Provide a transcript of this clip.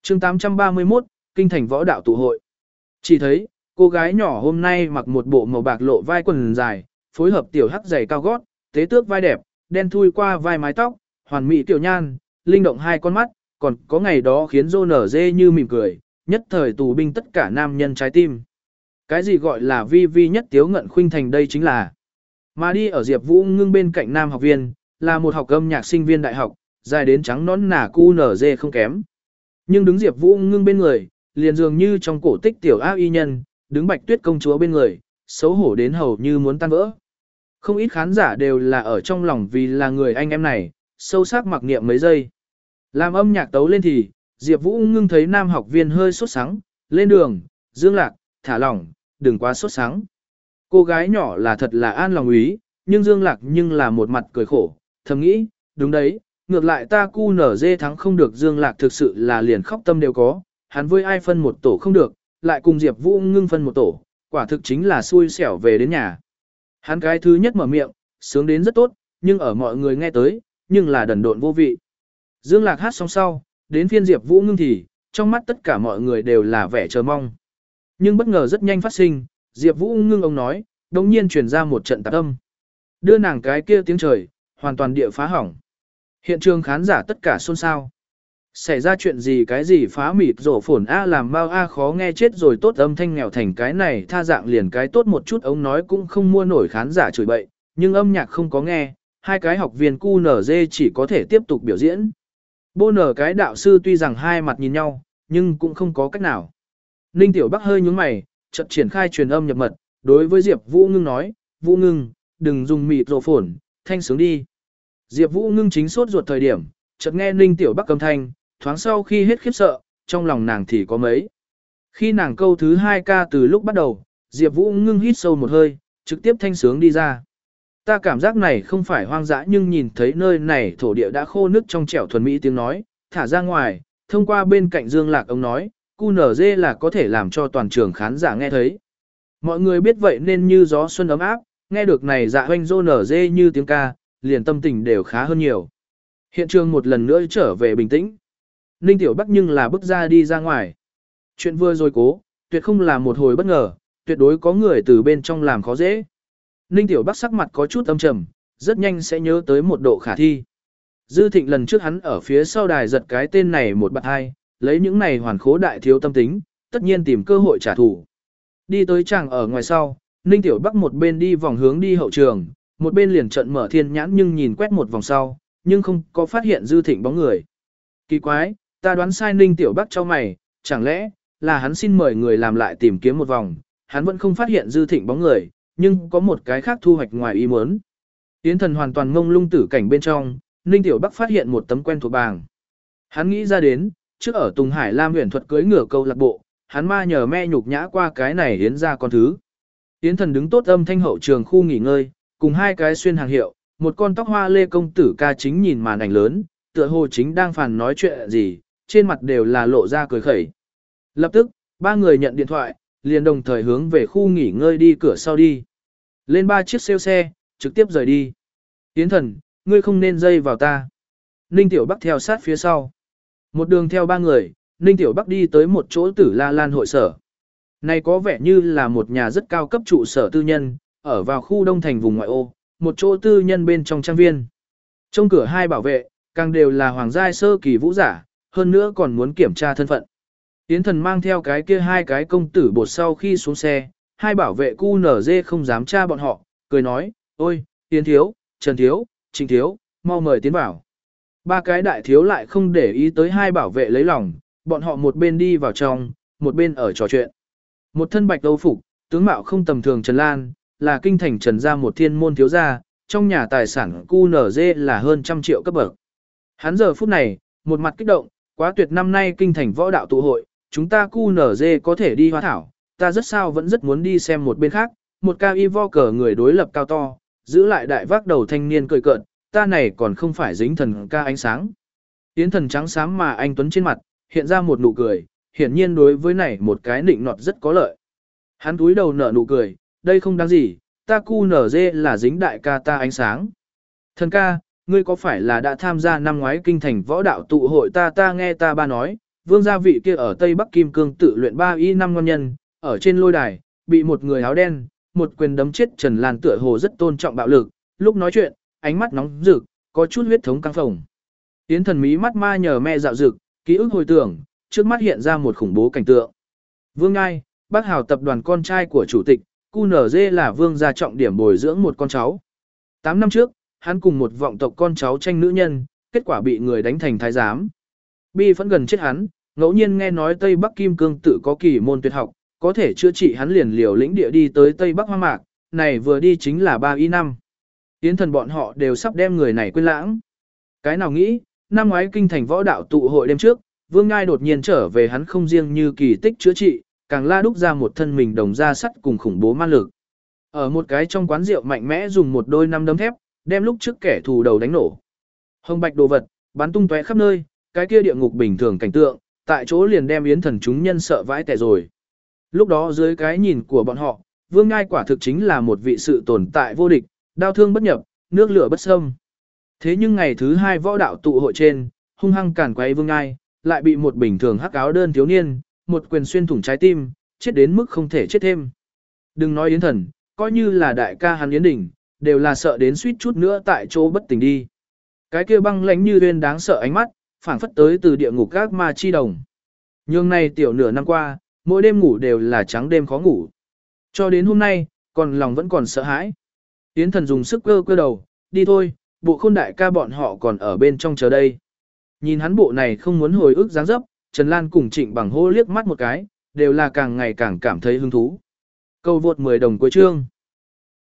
chương 831, Kinh thành võ đạo tụ hội. Chỉ thấy, cô gái nhỏ hôm nay mặc một bộ màu bạc lộ vai quần dài, phối hợp tiểu hắc giày cao gót, tế tước vai đẹp, đen thui qua vai mái tóc, hoàn mỹ tiểu nhan, linh động hai con mắt, còn có ngày đó khiến rô nở dê như mỉm cười, nhất thời tù binh tất cả nam nhân trái tim. Cái gì gọi là vi vi nhất tiếu ngận khuynh thành đây chính là. Mà đi ở Diệp Vũ Ngưng bên cạnh nam học viên, là một học âm nhạc sinh viên đại học, dài đến trắng nón nà cu nở dê không kém. Nhưng đứng Diệp Vũ Ngưng bên người, liền dường như trong cổ tích tiểu ác y nhân, đứng Bạch Tuyết công chúa bên người, xấu hổ đến hầu như muốn tan vỡ. Không ít khán giả đều là ở trong lòng vì là người anh em này, sâu sắc mặc niệm mấy giây. Làm âm nhạc tấu lên thì, Diệp Vũ Ngưng thấy nam học viên hơi sốt sắng, lên đường, Dương Lạc, thả lỏng, đừng quá sốt sắng. Cô gái nhỏ là thật là an lòng ý, nhưng Dương Lạc nhưng là một mặt cười khổ, thầm nghĩ, đúng đấy, ngược lại ta cu nở dê thắng không được Dương Lạc thực sự là liền khóc tâm đều có, hắn với ai phân một tổ không được, lại cùng Diệp Vũ Ngưng phân một tổ, quả thực chính là xui xẻo về đến nhà. Hắn cái thứ nhất mở miệng, sướng đến rất tốt, nhưng ở mọi người nghe tới, nhưng là đần độn vô vị. Dương Lạc hát xong sau, đến phiên Diệp Vũ Ngưng thì, trong mắt tất cả mọi người đều là vẻ chờ mong. Nhưng bất ngờ rất nhanh phát sinh, Diệp Vũ Ngưng ông nói, đột nhiên truyền ra một trận tạp âm. Đưa nàng cái kia tiếng trời, hoàn toàn địa phá hỏng. Hiện trường khán giả tất cả xôn xao. Xảy ra chuyện gì cái gì phá mịt rổ phồn A làm bao A khó nghe chết rồi tốt âm thanh nghèo thành cái này tha dạng liền cái tốt một chút ông nói cũng không mua nổi khán giả chửi bậy, nhưng âm nhạc không có nghe, hai cái học viên QNZ chỉ có thể tiếp tục biểu diễn. Bô nở cái đạo sư tuy rằng hai mặt nhìn nhau, nhưng cũng không có cách nào. Ninh Tiểu Bắc hơi nhướng mày, chợt triển khai truyền âm nhập mật, đối với Diệp Vũ Ngưng nói, Vũ Ngưng, đừng dùng mịt rổ phồn, thanh sướng đi. Diệp Vũ Ngưng chính sốt ruột thời điểm, chợt nghe Ninh Tiểu Bắc âm thanh, thoáng sau khi hết khiếp sợ, trong lòng nàng thì có mấy. Khi nàng câu thứ 2 ca từ lúc bắt đầu, Diệp Vũ Ngưng hít sâu một hơi, trực tiếp thanh sướng đi ra. Ta cảm giác này không phải hoang dã nhưng nhìn thấy nơi này thổ địa đã khô nước trong trẻo thuần mỹ tiếng nói, thả ra ngoài, thông qua bên cạnh Dương Lạc ông nói, QNZ là có thể làm cho toàn trường khán giả nghe thấy. Mọi người biết vậy nên như gió xuân ấm áp, nghe được này dạ hoanh rô nở dê như tiếng ca, liền tâm tình đều khá hơn nhiều. Hiện trường một lần nữa trở về bình tĩnh. Ninh Tiểu Bắc nhưng là bước ra đi ra ngoài. Chuyện vừa rồi cố, tuyệt không là một hồi bất ngờ, tuyệt đối có người từ bên trong làm khó dễ. Ninh Tiểu Bắc sắc mặt có chút âm trầm, rất nhanh sẽ nhớ tới một độ khả thi. Dư Thịnh lần trước hắn ở phía sau đài giật cái tên này một bạn hai, lấy những này hoàn khố đại thiếu tâm tính, tất nhiên tìm cơ hội trả thù. Đi tới chàng ở ngoài sau, Ninh Tiểu Bắc một bên đi vòng hướng đi hậu trường, một bên liền trận mở thiên nhãn nhưng nhìn quét một vòng sau, nhưng không có phát hiện Dư Thịnh bóng người. Kỳ quái, ta đoán sai Ninh Tiểu Bắc cho mày, chẳng lẽ là hắn xin mời người làm lại tìm kiếm một vòng, hắn vẫn không phát hiện Dư Thịnh bóng người, nhưng có một cái khác thu hoạch ngoài ý muốn. Yến Thần hoàn toàn ngông lung tử cảnh bên trong, Ninh Tiểu Bắc phát hiện một tấm quen thuộc bảng. Hắn nghĩ ra đến, trước ở Tùng Hải Lam huyền thuật cưới ngựa câu lạc bộ, hắn ma nhờ me nhục nhã qua cái này hiến ra con thứ. Yến Thần đứng tốt âm thanh hậu trường khu nghỉ ngơi, cùng hai cái xuyên hàng hiệu, một con tóc hoa lê công tử ca chính nhìn màn ảnh lớn, tựa hồ chính đang phàn nói chuyện gì, trên mặt đều là lộ ra cười khẩy. Lập tức, ba người nhận điện thoại, liền đồng thời hướng về khu nghỉ ngơi đi cửa sau đi. Lên 3 chiếc siêu xe, trực tiếp rời đi. Yến Thần, ngươi không nên dây vào ta. Ninh Tiểu Bắc theo sát phía sau. Một đường theo ba người, Ninh Tiểu Bắc đi tới một chỗ Tử La Lan hội sở. Này có vẻ như là một nhà rất cao cấp trụ sở tư nhân, ở vào khu đông thành vùng ngoại ô, một chỗ tư nhân bên trong trang viên. Trong cửa hai bảo vệ, càng đều là hoàng giai sơ kỳ vũ giả, hơn nữa còn muốn kiểm tra thân phận. Yến Thần mang theo cái kia hai cái công tử bột sau khi xuống xe, hai bảo vệ QNZ không dám tra bọn họ, cười nói, ôi, Yến Thiếu, Trần Thiếu, Trịnh Thiếu, mau mời tiến vào. Ba cái đại thiếu lại không để ý tới hai bảo vệ lấy lòng, bọn họ một bên đi vào trong, một bên ở trò chuyện. Một thân bạch âu phục, tướng mạo không tầm thường Trần Lan, là kinh thành Trần gia một thiên môn thiếu gia, trong nhà tài sản QNZ là hơn 100 triệu cấp bậc. Hắn giờ phút này, một mặt kích động, quá tuyệt năm nay kinh thành võ đạo tụ hội, chúng ta QNZ có thể đi hoa thảo, ta rất sao vẫn rất muốn đi xem một bên khác, một cao y vo cờ người đối lập cao to, giữ lại đại vác đầu thanh niên cười cợt, ta này còn không phải dính thần ca ánh sáng. Yến Thần trắng xám mà anh tuấn trên mặt, hiện ra một nụ cười, hiển nhiên đối với này một cái nịnh nọt rất có lợi. Hắn túi đầu nở nụ cười, đây không đáng gì, ta QNZ là dính đại ca ta ánh sáng. Thần ca, ngươi có phải là đã tham gia năm ngoái kinh thành võ đạo tụ hội ta nghe ta ba nói, Vương gia vị kia ở Tây Bắc Kim Cương tự luyện 3Y5 ngon nhân, ở trên lôi đài, bị một người áo đen, một quyền đấm chết Trần Lan tựa hồ rất tôn trọng bạo lực, lúc nói chuyện, ánh mắt nóng rực, có chút huyết thống căng phồng. Yến Thần mí mắt ma nhờ me dạo rực, ký ức hồi tưởng, trước mắt hiện ra một khủng bố cảnh tượng. Vương Ngai, Bác Hào tập đoàn con trai của chủ tịch, QNZ là vương gia trọng điểm bồi dưỡng một con cháu. 8 năm trước, hắn cùng một vọng tộc con cháu tranh nữ nhân, kết quả bị người đánh thành thái giám. Bi vẫn gần chết hắn, ngẫu nhiên nghe nói Tây Bắc Kim Cương tự có kỳ môn tuyệt học, có thể chữa trị hắn liền liều lĩnh địa đi tới Tây Bắc Hoang Mạc, này vừa đi chính là 3Y5. Yến Thần bọn họ đều sắp đem người này quên lãng. Cái nào nghĩ, năm ngoái kinh thành võ đạo tụ hội đêm trước, Vương Ngai đột nhiên trở về, hắn không riêng như kỳ tích chữa trị, càng la đúc ra một thân mình đồng ra sắt cùng khủng bố man lực. Ở một cái trong quán rượu mạnh mẽ dùng một đôi năm đấm thép, đem lúc trước kẻ thù đầu đánh nổ. Hồng bạch đồ vật, bắn tung tóe khắp nơi, cái kia địa ngục bình thường cảnh tượng, tại chỗ liền đem Yến Thần chúng nhân sợ vãi tẻ rồi. Lúc đó dưới cái nhìn của bọn họ, Vương Ngai quả thực chính là một vị sự tồn tại vô địch, đao thương bất nhập, nước lửa bất xâm. Thế nhưng ngày thứ 2 võ đạo tụ hội trên, hung hăng càn quấy Vương Ngai, lại bị một bình thường hắc áo đơn thiếu niên, một quyền xuyên thủng trái tim, chết đến mức không thể chết thêm. Đừng nói Yến Thần, coi như là đại ca hắn Yến Đình, đều là sợ đến suýt chút nữa tại chỗ bất tỉnh đi. Cái kia băng lãnh như uyên đáng sợ ánh mắt, phảng phất tới từ địa ngục các ma chi đồng. Nhưng này tiểu nửa năm qua, mỗi đêm ngủ đều là trắng đêm khó ngủ. Cho đến hôm nay, còn lòng vẫn còn sợ hãi. Yến Thần dùng sức cơ đầu, đi thôi, bộ khôn đại ca bọn họ còn ở bên trong chờ đây. Nhìn hắn bộ này không muốn hồi ức dáng dấp, Trần Lan cùng Trịnh Bằng hô liếc mắt một cái, đều là càng ngày càng cảm thấy hứng thú. Câu vượt 10 đồng cuối chương.